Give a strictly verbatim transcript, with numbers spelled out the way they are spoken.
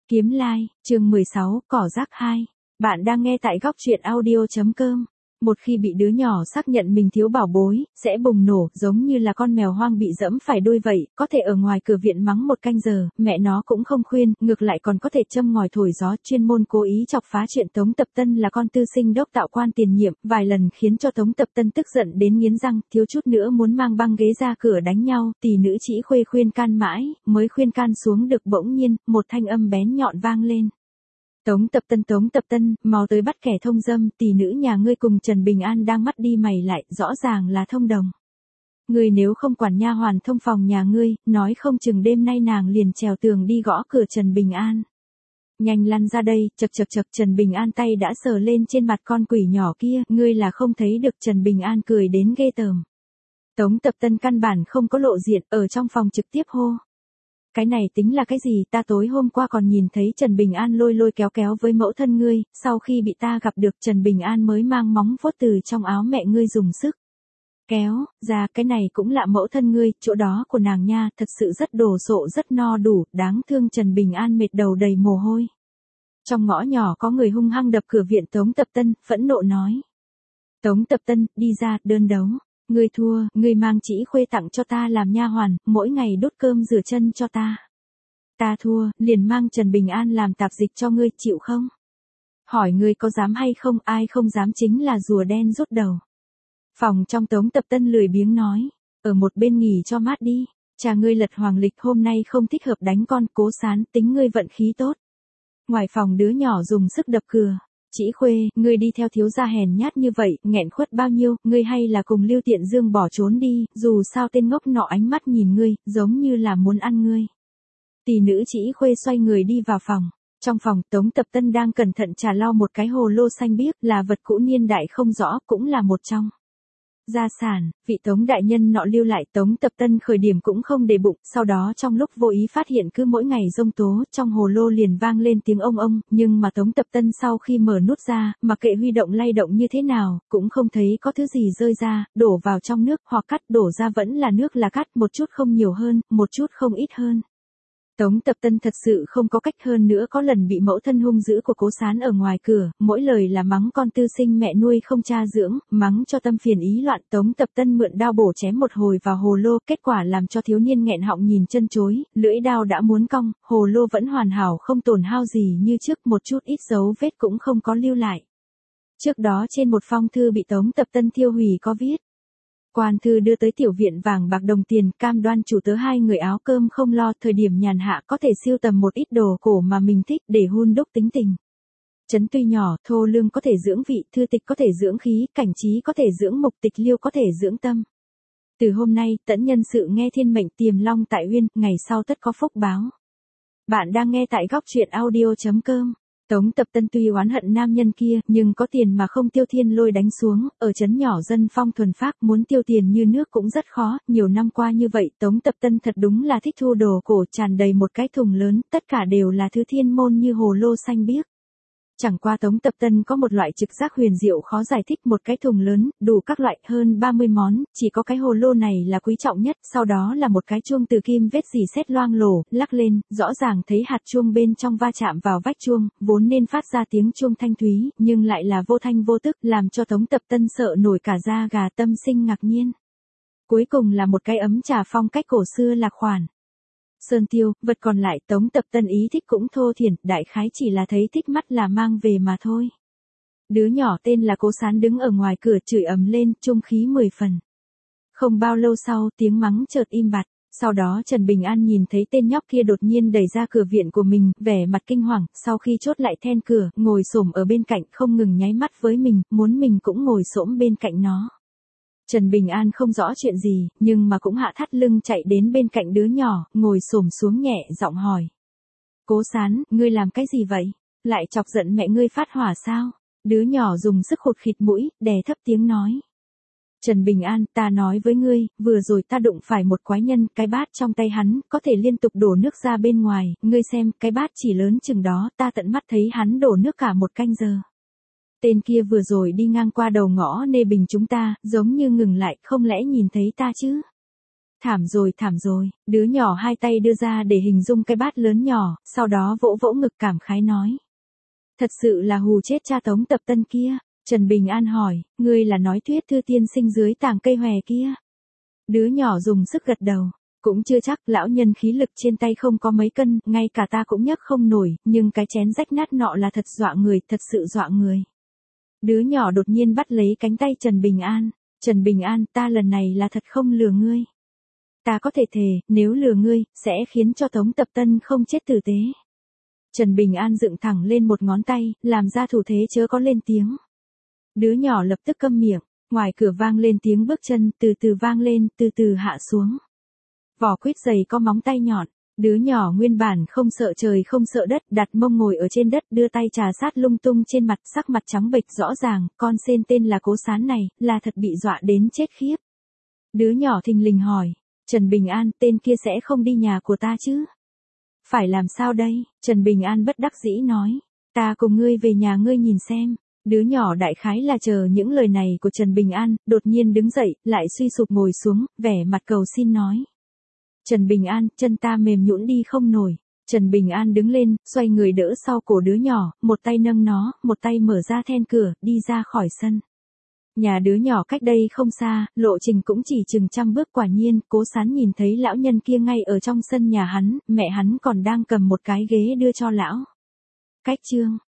Kiếm Lai, chương mười sáu, Cỏ rác hai. Bạn đang nghe tại góc truyện audio chấm com. Một khi bị đứa nhỏ xác nhận mình thiếu bảo bối, sẽ bùng nổ, giống như là con mèo hoang bị dẫm phải đuôi vậy, có thể ở ngoài cửa viện mắng một canh giờ, mẹ nó cũng không khuyên, ngược lại còn có thể châm ngòi thổi gió, chuyên môn cố ý chọc phá chuyện Tống Tập Tân là con tư sinh đốc tạo quan tiền nhiệm, vài lần khiến cho Tống Tập Tân tức giận đến nghiến răng, thiếu chút nữa muốn mang băng ghế ra cửa đánh nhau, tỷ nữ chỉ khuê khuyên can mãi, mới khuyên can xuống được, bỗng nhiên, một thanh âm bén nhọn vang lên. Tống Tập Tân, Tống Tập Tân, mau tới bắt kẻ thông dâm, tỷ nữ nhà ngươi cùng Trần Bình An đang mắt đi mày lại, rõ ràng là thông đồng. Ngươi nếu không quản nha hoàn thông phòng nhà ngươi, nói không chừng đêm nay nàng liền trèo tường đi gõ cửa Trần Bình An. Nhanh lăn ra đây, chật chật chật, Trần Bình An tay đã sờ lên trên mặt con quỷ nhỏ kia, ngươi là không thấy được, Trần Bình An cười đến ghê tởm. Tống Tập Tân căn bản không có lộ diện, ở trong phòng trực tiếp hô. Cái này tính là cái gì, ta tối hôm qua còn nhìn thấy Trần Bình An lôi lôi kéo kéo với mẫu thân ngươi, sau khi bị ta gặp được Trần Bình An mới mang móng vuốt từ trong áo mẹ ngươi dùng sức kéo ra, cái này cũng lạ, mẫu thân ngươi, chỗ đó của nàng nha, thật sự rất đồ sộ, rất no đủ, đáng thương. Trần Bình An mệt đầu đầy mồ hôi. Trong ngõ nhỏ có người hung hăng đập cửa viện Tống Tập Tân, phẫn nộ nói. Tống Tập Tân, đi ra, đơn đấu. Ngươi thua, ngươi mang chỉ khuê tặng cho ta làm nha hoàn, mỗi ngày đốt cơm rửa chân cho ta. Ta thua, liền mang Trần Bình An làm tạp dịch cho ngươi, chịu không? Hỏi ngươi có dám hay không, ai không dám chính là rùa đen rút đầu. Phòng trong Tống Tập Tân lười biếng nói, ở một bên nghỉ cho mát đi, cha ngươi lật hoàng lịch hôm nay không thích hợp đánh con, Cố Sán, tính ngươi vận khí tốt. Ngoài phòng đứa nhỏ dùng sức đập cửa. Chỉ khuê, ngươi đi theo thiếu gia hèn nhát như vậy, nghẹn khuất bao nhiêu, ngươi hay là cùng Lưu Tiện Dương bỏ trốn đi, dù sao tên ngốc nọ ánh mắt nhìn ngươi, giống như là muốn ăn ngươi. Tỷ nữ Chỉ khuê xoay người đi vào phòng. Trong phòng, Tống Tập Tân đang cẩn thận trà lau một cái hồ lô xanh biếc, là vật cũ niên đại không rõ, cũng là một trong gia sản, vị Tống đại nhân nọ lưu lại. Tống Tập Tân khởi điểm cũng không để bụng, sau đó trong lúc vô ý phát hiện cứ mỗi ngày giông tố, trong hồ lô liền vang lên tiếng ông ông, nhưng mà Tống Tập Tân sau khi mở nút ra, mặc kệ huy động lay động như thế nào, cũng không thấy có thứ gì rơi ra, đổ vào trong nước, hoặc cắt đổ ra vẫn là nước là cắt, một chút không nhiều hơn, một chút không ít hơn. Tống Tập Tân thật sự không có cách, hơn nữa có lần bị mẫu thân hung dữ của Cố Sán ở ngoài cửa, mỗi lời là mắng con tư sinh mẹ nuôi không cha dưỡng, mắng cho tâm phiền ý loạn. Tống Tập Tân mượn đao bổ chém một hồi vào hồ lô, kết quả làm cho thiếu niên nghẹn họng nhìn chân chối, lưỡi đao đã muốn cong, hồ lô vẫn hoàn hảo không tổn hao gì như trước, một chút ít dấu vết cũng không có lưu lại. Trước đó trên một phong thư bị Tống Tập Tân thiêu hủy có viết. Quan thư đưa tới tiểu viện vàng bạc đồng tiền, cam đoan chủ tớ hai người áo cơm không lo, thời điểm nhàn hạ có thể sưu tầm một ít đồ cổ mà mình thích để hun đúc tính tình. Trấn tuy nhỏ, thô lương có thể dưỡng vị, thư tịch có thể dưỡng khí, cảnh trí có thể dưỡng mục, tịch liêu có thể dưỡng tâm. Từ hôm nay, tẫn nhân sự nghe thiên mệnh, tiềm long tại uyên, ngày sau tất có phúc báo. Bạn đang nghe tại góc truyện audio chấm com. Tống Tập Tân tuy oán hận nam nhân kia, nhưng có tiền mà không tiêu thiên lôi đánh xuống, ở trấn nhỏ dân phong thuần phác, muốn tiêu tiền như nước cũng rất khó, nhiều năm qua như vậy, Tống Tập Tân thật đúng là thích thu đồ cổ, tràn đầy một cái thùng lớn, tất cả đều là thứ thiên môn như hồ lô xanh biếc. Chẳng qua Tống Tập Tân có một loại trực giác huyền diệu khó giải thích, một cái thùng lớn, đủ các loại, hơn ba mươi món, chỉ có cái hồ lô này là quý trọng nhất, sau đó là một cái chuông từ kim vết dì xét loang lổ, lắc lên, rõ ràng thấy hạt chuông bên trong va chạm vào vách chuông, vốn nên phát ra tiếng chuông thanh thúy, nhưng lại là vô thanh vô tức, làm cho Tống Tập Tân sợ nổi cả da gà, tâm sinh ngạc nhiên. Cuối cùng là một cái ấm trà phong cách cổ xưa lạc khoản. Sơn tiêu, vật còn lại Tống Tập Tân ý thích cũng thô thiển, đại khái chỉ là thấy thích mắt là mang về mà thôi. Đứa nhỏ tên là Cố Sán đứng ở ngoài cửa chửi ầm lên, trung khí mười phần. Không bao lâu sau, tiếng mắng chợt im bặt, sau đó Trần Bình An nhìn thấy tên nhóc kia đột nhiên đẩy ra cửa viện của mình, vẻ mặt kinh hoàng, sau khi chốt lại then cửa, ngồi xổm ở bên cạnh không ngừng nháy mắt với mình, muốn mình cũng ngồi xổm bên cạnh nó. Trần Bình An không rõ chuyện gì, nhưng mà cũng hạ thắt lưng chạy đến bên cạnh đứa nhỏ, ngồi xổm xuống nhẹ giọng hỏi. Cố Sán, ngươi làm cái gì vậy? Lại chọc giận mẹ ngươi phát hỏa sao? Đứa nhỏ dùng sức khụt khịt mũi, đè thấp tiếng nói. Trần Bình An, ta nói với ngươi, vừa rồi ta đụng phải một quái nhân, cái bát trong tay hắn, có thể liên tục đổ nước ra bên ngoài, ngươi xem, cái bát chỉ lớn chừng đó, ta tận mắt thấy hắn đổ nước cả một canh giờ. Tên kia vừa rồi đi ngang qua đầu ngõ Nê Bình chúng ta, giống như ngừng lại, không lẽ nhìn thấy ta chứ? Thảm rồi thảm rồi, đứa nhỏ hai tay đưa ra để hình dung cái bát lớn nhỏ, sau đó vỗ vỗ ngực cảm khái nói. Thật sự là hù chết cha Tống Tập Tân kia. Trần Bình An hỏi, ngươi là nói Tuyết Thư tiên sinh dưới tàng cây hòe kia. Đứa nhỏ dùng sức gật đầu. Cũng chưa chắc, lão nhân khí lực trên tay không có mấy cân, ngay cả ta cũng nhấc không nổi, nhưng cái chén rách nát nọ là thật dọa người, thật sự dọa người. Đứa nhỏ đột nhiên bắt lấy cánh tay Trần Bình An. Trần Bình An, ta lần này là thật không lừa ngươi. Ta có thể thề, nếu lừa ngươi, sẽ khiến cho Tống Tập Tân không chết tử tế. Trần Bình An dựng thẳng lên một ngón tay, làm ra thủ thế chớ có lên tiếng. Đứa nhỏ lập tức câm miệng, ngoài cửa vang lên tiếng bước chân, từ từ vang lên, từ từ hạ xuống. Vỏ quýt dày có móng tay nhọn, đứa nhỏ nguyên bản không sợ trời không sợ đất, đặt mông ngồi ở trên đất, đưa tay trà sát lung tung trên mặt, sắc mặt trắng bệch rõ ràng, con sên tên là Cố Sán này, là thật bị dọa đến chết khiếp. Đứa nhỏ thình lình hỏi, Trần Bình An, tên kia sẽ không đi nhà của ta chứ? Phải làm sao đây? Trần Bình An bất đắc dĩ nói, ta cùng ngươi về nhà ngươi nhìn xem. Đứa nhỏ đại khái là chờ những lời này của Trần Bình An, đột nhiên đứng dậy, lại suy sụp ngồi xuống, vẻ mặt cầu xin nói. Trần Bình An, chân ta mềm nhũn đi không nổi. Trần Bình An đứng lên, xoay người đỡ sau cổ đứa nhỏ, một tay nâng nó, một tay mở ra then cửa, đi ra khỏi sân. Nhà đứa nhỏ cách đây không xa, lộ trình cũng chỉ chừng trăm bước. Quả nhiên, Cố Sán nhìn thấy lão nhân kia ngay ở trong sân nhà hắn, mẹ hắn còn đang cầm một cái ghế đưa cho lão. Cách chương